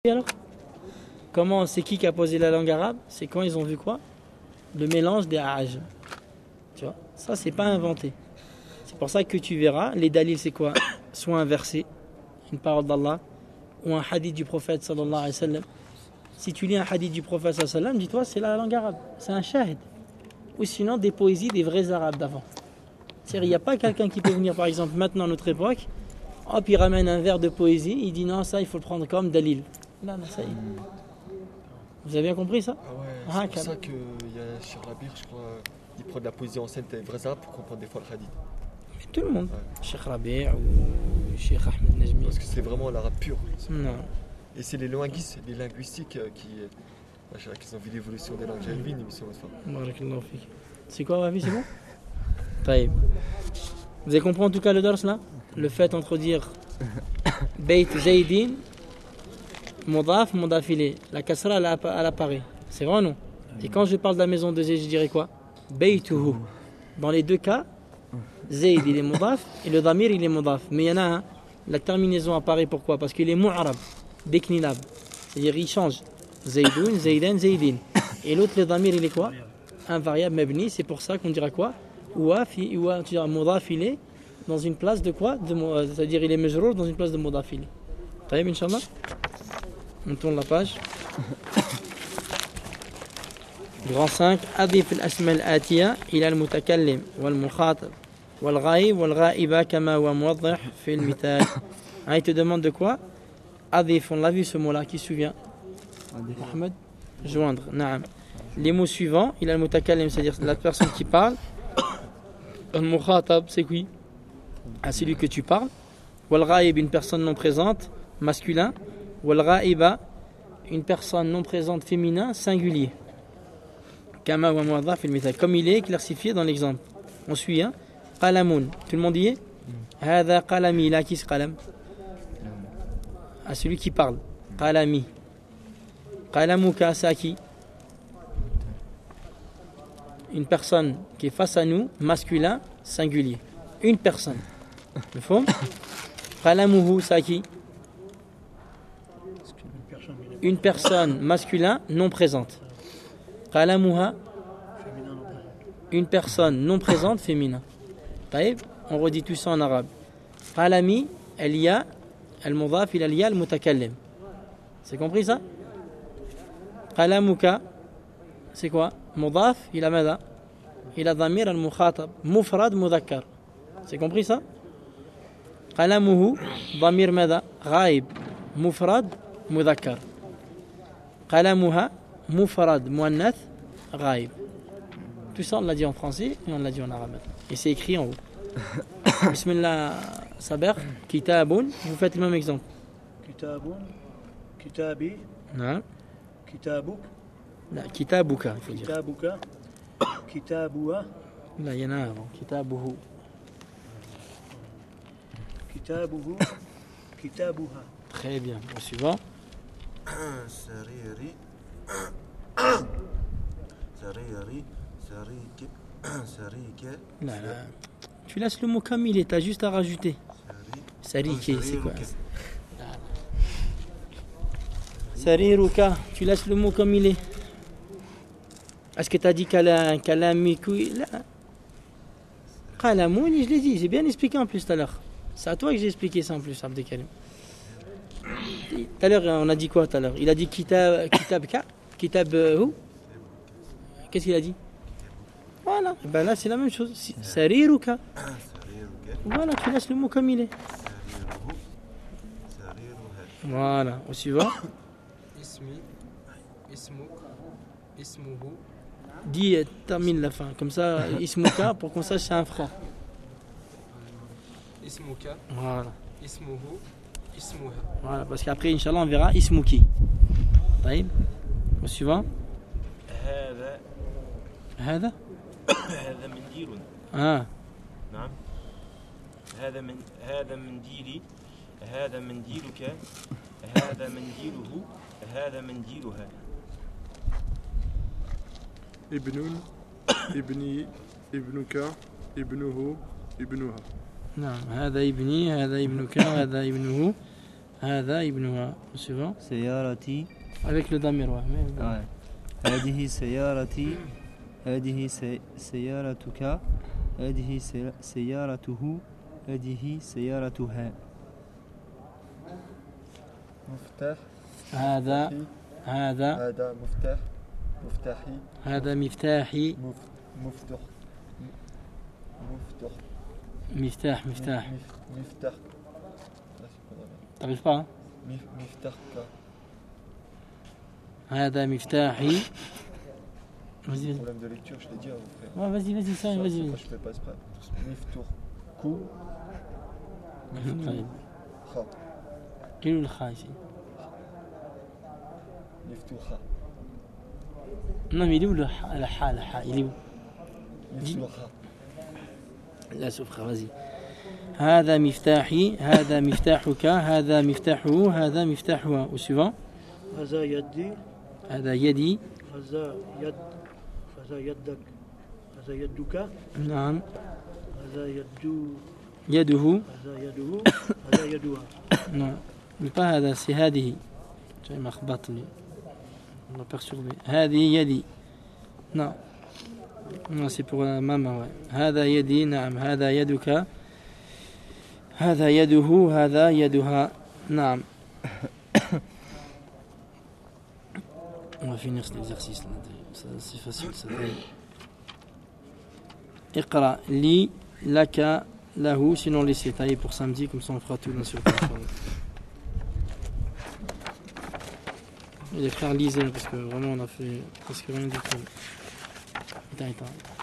Alors, comment c'est qui a posé la langue arabe? C'est quand ils ont vu quoi? Le mélange des âges. Tu vois, ça c'est pas inventé. C'est pour ça que tu verras, les dalils c'est quoi? Soit un verset, une parole d'Allah, ou un hadith du prophète sallallahu alayhi wa sallam. Si tu lis un hadith du prophète sallallahu alayhi wa sallam, dis-toi c'est la langue arabe, c'est un shahid. Ou sinon des poésies des vrais arabes d'avant. C'est-à-dire il n'y a pas quelqu'un qui peut venir par exemple maintenant à notre époque, hop il ramène un vers de poésie, il dit non ça il faut le prendre comme dalil. Là, ça y est. Vous avez bien compris ça? Ah ouais, c'est pour ça qu'il y a Cheikh Rabir, je crois, il prend de la poésie ancienne des vrais arabes pour comprendre des fois le hadith. Mais tout le monde. Ouais. Cheikh Rabir ou Cheikh Ahmed Najmi. Parce que c'est vraiment l'arabe pur. Non. Et c'est les linguistiques qui ont vu l'évolution des langues. J'avais vu une émission Barakallahu fik. C'est quoi, Wafi, c'est bon? Taïb. Vous avez compris en tout cas le dars là? Le fait entre dire Beit Zaydin, Modaf, Modafilé. La kasra elle apparaît. C'est vrai ou non? Et quand je parle de la maison de Zayd, je dirais quoi? Beituhu. Dans les deux cas, Zayd il est Modaf et le Damir il est Modaf. Mais il y en a un, la terminaison apparaît pourquoi? Parce qu'il est Mu'arab, déclinable. C'est-à-dire il change. Zaydoun, Zaydan, Zaydin. Et l'autre, le Damir il est quoi? Un variable mabni. C'est pour ça qu'on dira quoi? Ouaf, tu diras Modafilé dans une place de quoi? C'est-à-dire il est Majrour dans une place de Modafilé. Taïb, Inch'Allah. On tourne la page. Grand 5. أضيف الأسماء الآتية إلى المتكلم والمخاطب والغائب والغائبة كما هو موضح في المثال. Il te demande de quoi? أضيف, on l'a vu ce mot-là, qui se souvient? Ahmed? Joindre, naam. Les mots suivants, il a le mutakallim, c'est-à-dire la personne qui parle. Al-mukhatab, c'est qui? Celui que tu parles. Wal-ghaib, une personne non présente, masculin. Wal-ghaiba, une personne non présente féminin, singulier. Kama wa muwaddah fil mithal, comme il est éclaircifié dans l'exemple. On suit, hein? Qalamun, tout le monde y est? Hada qalami, là qui se qalam? À celui qui parle. Qalami. Qalamuka, c'est à qui? Une personne qui est face à nous, masculin, singulier. Une personne. Le fond? Qalamuhu, c'est à qui? Une personne masculin non présente. Qalamuha, une personne non présente féminin. Taïb, on redit tout ça en arabe. Qalami, il y a al-mudaf, il y a al-mutakallim. C'est compris ça? Qalamuka, c'est quoi? Mudaf, il a mada? Il a damir al-mukhatab. Mufrad, mudakkar. C'est compris ça? Qalamuhu, damir mada? Ghaib. Mufrad, mudakkar. Qalamuha, mufrad, muannath, ghaib. Tout ça on l'a dit en français et on l'a dit en arabe. Et c'est écrit en haut. Bismillah, Saber, kitabun. Vous faites le même exemple. Kitabun, kitabi, Non. kitabuk. Là, kitabuka, il faut dire. Kitabuka, kitabuha. Là, il y en a un avant. Kitabuhu. Kitabuhu, kitabuha. Très bien. Au suivant. Sariri, sarike. Là, là. Tu laisses le mot comme il est, t'as juste à rajouter. Sarike, c'est quoi? Sariruka, tu laisses le mot comme il est. Est-ce que tu as dit kalamiku? Là. Kalamouni, je l'ai dit, j'ai bien expliqué en plus tout à l'heure. C'est à toi que j'ai expliqué ça en plus, Abdelkarim. Tout à l'heure, on a dit quoi tout à l'heure? Il a dit kitabka, kitabhu. Qu'est-ce qu'il a dit? Voilà, ben là c'est la même chose. Sariruka. Voilà, tu laisses le mot comme il est. Voilà, au suivant. Ismi, ismuk, ismuhu. Dis, termine la fin. Comme ça, ismuka, pour qu'on sache c'est un franc. Ismuka, Voilà. ismuhu, ismuha. Voilà, parce qu'après, Inch'Allah, on verra ismuki. طيب. Au suivant. هذا هذا منديل. Ah. نعم. هذا منديلي. هذا منديلك. هذا منديله. هذا منديلها. ابن ابني ابنك ابنه ابنها. نعم. هذا ابني، هذا ابنك، هذا ابنه، هذا ابنها. Au suivant. سيارتي. Avec le damir, ouais. Ouais. هذه سيارتي. هذه سيارتك. هذه سيارته. هذه سيارتها. مفتاح. هذا مفتاحي. هذا هذا مفتاح. مفتاحي. هذا مفتاحي. مفتوح. مفتوح. مفتاح مفتاح. مفتاح. T'arrives pas hein? مفتاح. هذا مفتاحي. Vas-y, Problème de lecture, je l'ai dit, hein, frère. ouais, vas-y, ça, vas-y. Moi, je fais pas exprès. Miftour. Kou. طيب. Kha. Quel est le kha ici? Miftour Kha. Non, mais il est où le ha, il est où? Miftour Kha. لا شوف vas-y. هذا مفتاحي. هذا مفتاحك. هذا مفتاحه. هذا مفتاحها. Au suivant. هذا يدي. هذا يدي. هذا يد. هذا يدك. هذا يدك. نعم. هذا يده. هذا يده. هذا يدها. Non, mais pas هذا, c'est هذه. Tu m'as خبطني. On m'a perturbé. هذه يدي. Non. Non, c'est pour la maman, ouais. هذا يدي. نعم. هذا يدك. هذا يده. هذا يدها. نعم. On va finir cet exercice là. C'est facile ça. اقرأ لي لك له, sinon laissez tailler pour samedi, comme ça on fera tout dans ce temps. Et les frères lisez parce que vraiment on a fait presque rien du tout. Attends.